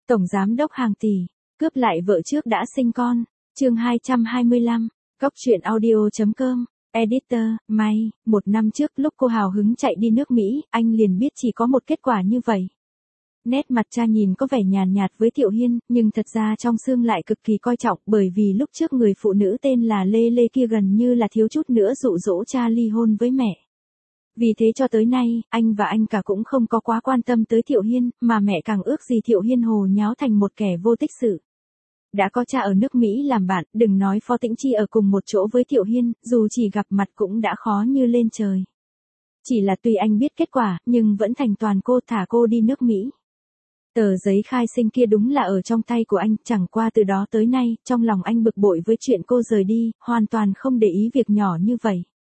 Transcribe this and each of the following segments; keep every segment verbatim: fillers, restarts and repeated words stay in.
Tổng giám đốc hàng tỷ, cướp lại vợ trước đã sinh con. Chương hai trăm hai mươi lăm, Cóc truyện audio chấm com. Editor, May, một năm trước lúc cô hào hứng chạy đi nước Mỹ, anh liền biết chỉ có một kết quả như vậy. Nét mặt cha nhìn có vẻ nhàn nhạt với Thiệu Hiên, nhưng thật ra trong xương lại cực kỳ coi trọng, bởi vì lúc trước người phụ nữ tên là Lê Lê kia gần như là thiếu chút nữa dụ dỗ cha ly hôn với mẹ. Vì thế cho tới nay, anh và anh cả cũng không có quá quan tâm tới Thiệu Hiên, mà mẹ càng ước gì Thiệu Hiên hồ nháo thành một kẻ vô tích sự. Đã có cha ở nước Mỹ làm bạn, đừng nói Phó Tĩnh Chi ở cùng một chỗ với Thiệu Hiên, dù chỉ gặp mặt cũng đã khó như lên trời. Chỉ là tuy anh biết kết quả, nhưng vẫn thành toàn cô, thả cô đi nước Mỹ. Tờ giấy khai sinh kia đúng là ở trong tay của anh, chẳng qua từ đó tới nay, trong lòng anh bực bội với chuyện cô rời đi, hoàn toàn không để ý việc nhỏ như vậy.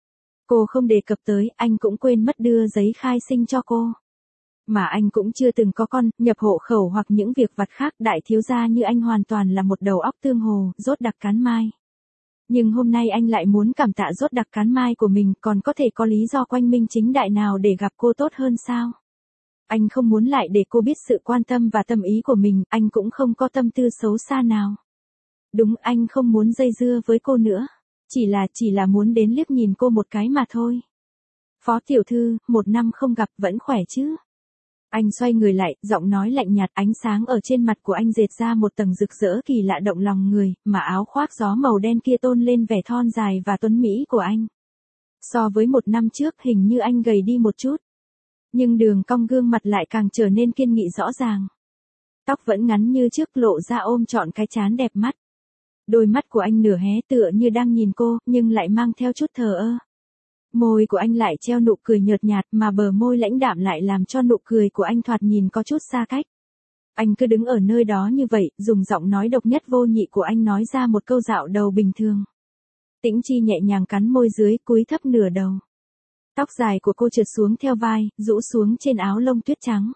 Cô không đề cập tới, anh cũng quên mất đưa giấy khai sinh cho cô. Mà anh cũng chưa từng có con, nhập hộ khẩu hoặc những việc vặt khác, đại thiếu gia như anh hoàn toàn là một đầu óc tương hồ, rốt đặc cán mai. Nhưng hôm nay anh lại muốn cảm tạ rốt đặc cán mai của mình, còn có thể có lý do quanh minh chính đại nào để gặp cô tốt hơn sao? Anh không muốn lại để cô biết sự quan tâm và tâm ý của mình, anh cũng không có tâm tư xấu xa nào. Đúng, anh không muốn dây dưa với cô nữa. Chỉ là, chỉ là muốn đến liếc nhìn cô một cái mà thôi. Phó tiểu thư, một năm không gặp vẫn khỏe chứ? Anh xoay người lại, giọng nói lạnh nhạt, ánh sáng ở trên mặt của anh dệt ra một tầng rực rỡ kỳ lạ động lòng người, mà áo khoác gió màu đen kia tôn lên vẻ thon dài và tuấn mỹ của anh. So với một năm trước, hình như anh gầy đi một chút. Nhưng đường cong gương mặt lại càng trở nên kiên nghị rõ ràng. Tóc vẫn ngắn như trước, lộ ra ôm trọn cái trán đẹp mắt. Đôi mắt của anh nửa hé tựa như đang nhìn cô, nhưng lại mang theo chút thờ ơ. Môi của anh lại treo nụ cười nhợt nhạt, mà bờ môi lãnh đạm lại làm cho nụ cười của anh thoạt nhìn có chút xa cách. Anh cứ đứng ở nơi đó như vậy, dùng giọng nói độc nhất vô nhị của anh nói ra một câu dạo đầu bình thường. Tĩnh Chi nhẹ nhàng cắn môi dưới, cúi thấp nửa đầu. Tóc dài của cô trượt xuống theo vai, rũ xuống trên áo lông tuyết trắng.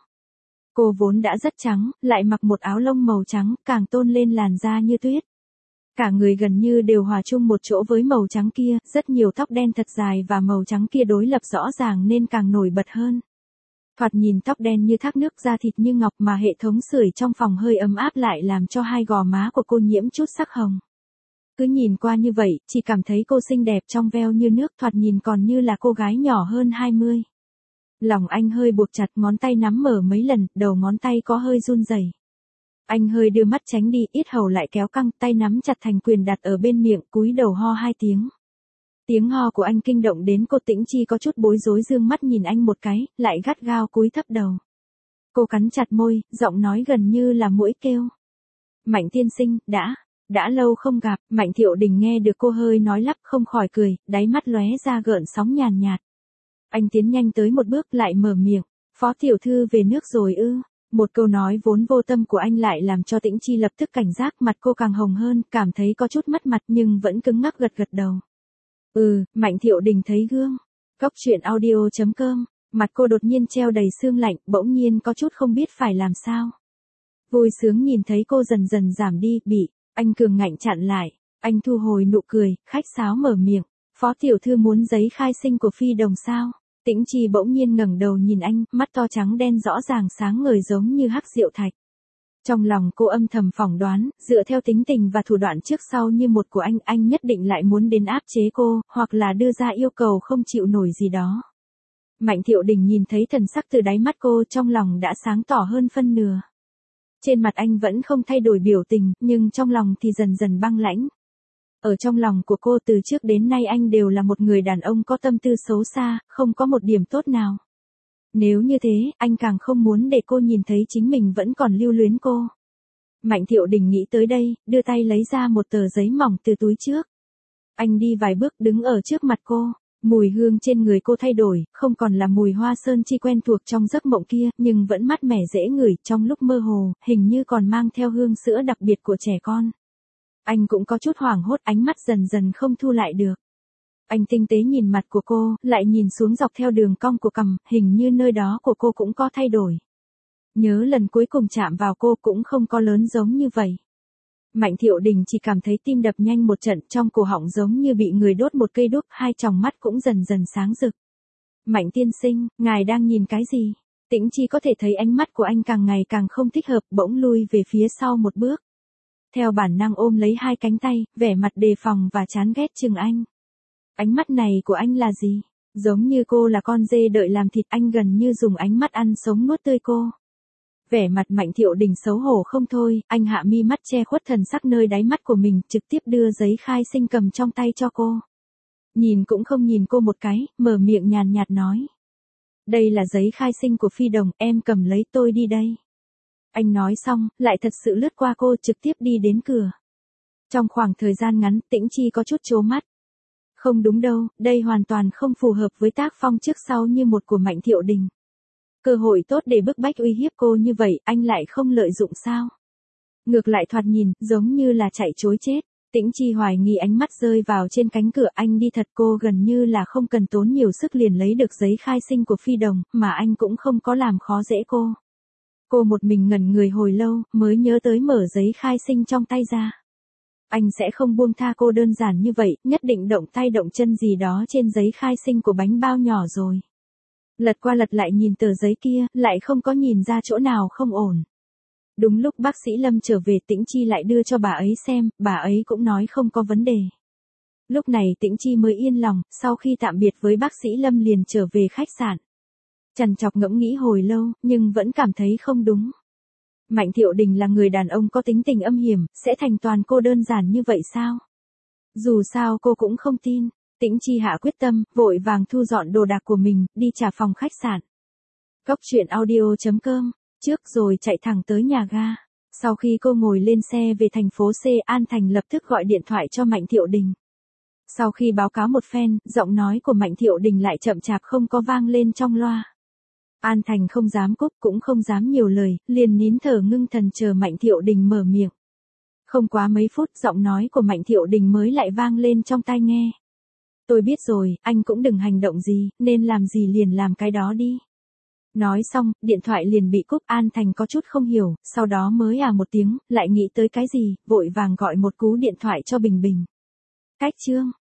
Cô vốn đã rất trắng, lại mặc một áo lông màu trắng, càng tôn lên làn da như tuyết. Cả người gần như đều hòa chung một chỗ với màu trắng kia, rất nhiều tóc đen thật dài và màu trắng kia đối lập rõ ràng nên càng nổi bật hơn. Thoạt nhìn tóc đen như thác nước, da thịt như ngọc, mà hệ thống sưởi trong phòng hơi ấm áp lại làm cho hai gò má của cô nhiễm chút sắc hồng. Cứ nhìn qua như vậy, chỉ cảm thấy cô xinh đẹp trong veo như nước, thoạt nhìn còn như là cô gái nhỏ hơn hai mươi. Lòng anh hơi buộc chặt, ngón tay nắm mở mấy lần, đầu ngón tay có hơi run rẩy. Anh hơi đưa mắt tránh đi, yết hầu lại kéo căng, tay nắm chặt thành quyền đặt ở bên miệng, cúi đầu ho hai tiếng. Tiếng ho của anh kinh động đến cô. Tĩnh Chi có chút bối rối dương mắt nhìn anh một cái, lại gắt gao cúi thấp đầu. Cô cắn chặt môi, giọng nói gần như là muỗi kêu. Mạnh tiên sinh, đã, đã lâu không gặp. Mạnh Thiệu Đình nghe được cô hơi nói lắp, không khỏi cười, đáy mắt lóe ra gợn sóng nhàn nhạt. Anh tiến nhanh tới một bước, lại mở miệng. Phó tiểu thư về nước rồi ư? Một câu nói vốn vô tâm của anh lại làm cho Tĩnh Chi lập tức cảnh giác, mặt cô càng hồng hơn, cảm thấy có chút mất mặt nhưng vẫn cứng ngắc gật gật đầu. Ừ, Mạnh Thiệu Đình thấy gương. Cóc truyện audio chấm com. Mặt cô đột nhiên treo đầy sương lạnh, bỗng nhiên có chút không biết phải làm sao. Vui sướng nhìn thấy cô dần dần giảm đi, bị anh cường ngạnh chặn lại. Anh thu hồi nụ cười, khách sáo mở miệng. Phó tiểu thư muốn giấy khai sinh của Phi Đồng sao? Tĩnh Chi bỗng nhiên ngẩng đầu nhìn anh, mắt to trắng đen rõ ràng sáng ngời giống như hắc diệu thạch. Trong lòng cô âm thầm phỏng đoán, dựa theo tính tình và thủ đoạn trước sau như một của anh, anh nhất định lại muốn đến áp chế cô, hoặc là đưa ra yêu cầu không chịu nổi gì đó. Mạnh Thiệu Đình nhìn thấy thần sắc từ đáy mắt cô, trong lòng đã sáng tỏ hơn phân nửa. Trên mặt anh vẫn không thay đổi biểu tình, nhưng trong lòng thì dần dần băng lãnh. Ở trong lòng của cô từ trước đến nay anh đều là một người đàn ông có tâm tư xấu xa, không có một điểm tốt nào. Nếu như thế, anh càng không muốn để cô nhìn thấy chính mình vẫn còn lưu luyến cô. Mạnh Thiệu Đình nghĩ tới đây, đưa tay lấy ra một tờ giấy mỏng từ túi trước. Anh đi vài bước đứng ở trước mặt cô, mùi hương trên người cô thay đổi, không còn là mùi hoa sơn chi quen thuộc trong giấc mộng kia, nhưng vẫn mát mẻ dễ ngửi, trong lúc mơ hồ, hình như còn mang theo hương sữa đặc biệt của trẻ con. Anh cũng có chút hoảng hốt, ánh mắt dần dần không thu lại được. Anh tinh tế nhìn mặt của cô, lại nhìn xuống dọc theo đường cong của cằm, hình như nơi đó của cô cũng có thay đổi. Nhớ lần cuối cùng chạm vào cô cũng không có lớn giống như vậy. Mạnh Thiệu Đình chỉ cảm thấy tim đập nhanh một trận, trong cổ họng giống như bị người đốt một cây đuốc, hai tròng mắt cũng dần dần sáng rực. Mạnh tiên sinh, ngài đang nhìn cái gì? Tĩnh Chi có thể thấy ánh mắt của anh càng ngày càng không thích hợp, bỗng lui về phía sau một bước. Theo bản năng ôm lấy hai cánh tay, vẻ mặt đề phòng và chán ghét chừng anh. Ánh mắt này của anh là gì? Giống như cô là con dê đợi làm thịt, anh gần như dùng ánh mắt ăn sống nuốt tươi cô. Vẻ mặt Mạnh Thiệu Đình xấu hổ không thôi, anh hạ mi mắt che khuất thần sắc nơi đáy mắt của mình, trực tiếp đưa giấy khai sinh cầm trong tay cho cô. Nhìn cũng không nhìn cô một cái, mở miệng nhàn nhạt nói. Đây là giấy khai sinh của Phi Đồng, em cầm lấy, tôi đi đây. Anh nói xong, lại thật sự lướt qua cô, trực tiếp đi đến cửa. Trong khoảng thời gian ngắn, Tĩnh Chi có chút trố mắt. Không đúng đâu, đây hoàn toàn không phù hợp với tác phong trước sau như một của Mạnh Thiệu Đình. Cơ hội tốt để bức bách uy hiếp cô như vậy, anh lại không lợi dụng sao? Ngược lại thoạt nhìn, giống như là chạy trối chết. Tĩnh Chi hoài nghi ánh mắt rơi vào trên cánh cửa, anh đi thật, cô gần như là không cần tốn nhiều sức liền lấy được giấy khai sinh của Phi Đồng, mà anh cũng không có làm khó dễ cô. Cô một mình ngẩn người hồi lâu, mới nhớ tới mở giấy khai sinh trong tay ra. Anh sẽ không buông tha cô đơn giản như vậy, nhất định động tay động chân gì đó trên giấy khai sinh của bánh bao nhỏ rồi. Lật qua lật lại nhìn tờ giấy kia, lại không có nhìn ra chỗ nào không ổn. Đúng lúc bác sĩ Lâm trở về, Tĩnh Chi lại đưa cho bà ấy xem, bà ấy cũng nói không có vấn đề. Lúc này Tĩnh Chi mới yên lòng, sau khi tạm biệt với bác sĩ Lâm liền trở về khách sạn. Trằn trọc ngẫm nghĩ hồi lâu, nhưng vẫn cảm thấy không đúng. Mạnh Thiệu Đình là người đàn ông có tính tình âm hiểm, sẽ thành toàn cô đơn giản như vậy sao? Dù sao cô cũng không tin. Tĩnh Chi hạ quyết tâm, vội vàng thu dọn đồ đạc của mình, đi trả phòng khách sạn. Cốc truyện audio chấm com, trước rồi chạy thẳng tới nhà ga. Sau khi cô ngồi lên xe về thành phố C, An Thành lập tức gọi điện thoại cho Mạnh Thiệu Đình. Sau khi báo cáo một phen, giọng nói của Mạnh Thiệu Đình lại chậm chạp không có vang lên trong loa. An Thành không dám cúp cũng không dám nhiều lời, liền nín thở ngưng thần chờ Mạnh Thiệu Đình mở miệng. Không quá mấy phút, giọng nói của Mạnh Thiệu Đình mới lại vang lên trong tai nghe. Tôi biết rồi, anh cũng đừng hành động gì, nên làm gì liền làm cái đó đi. Nói xong, điện thoại liền bị cúp. An Thành có chút không hiểu, sau đó mới à một tiếng, lại nghĩ tới cái gì, vội vàng gọi một cú điện thoại cho Bình Bình. Cách chương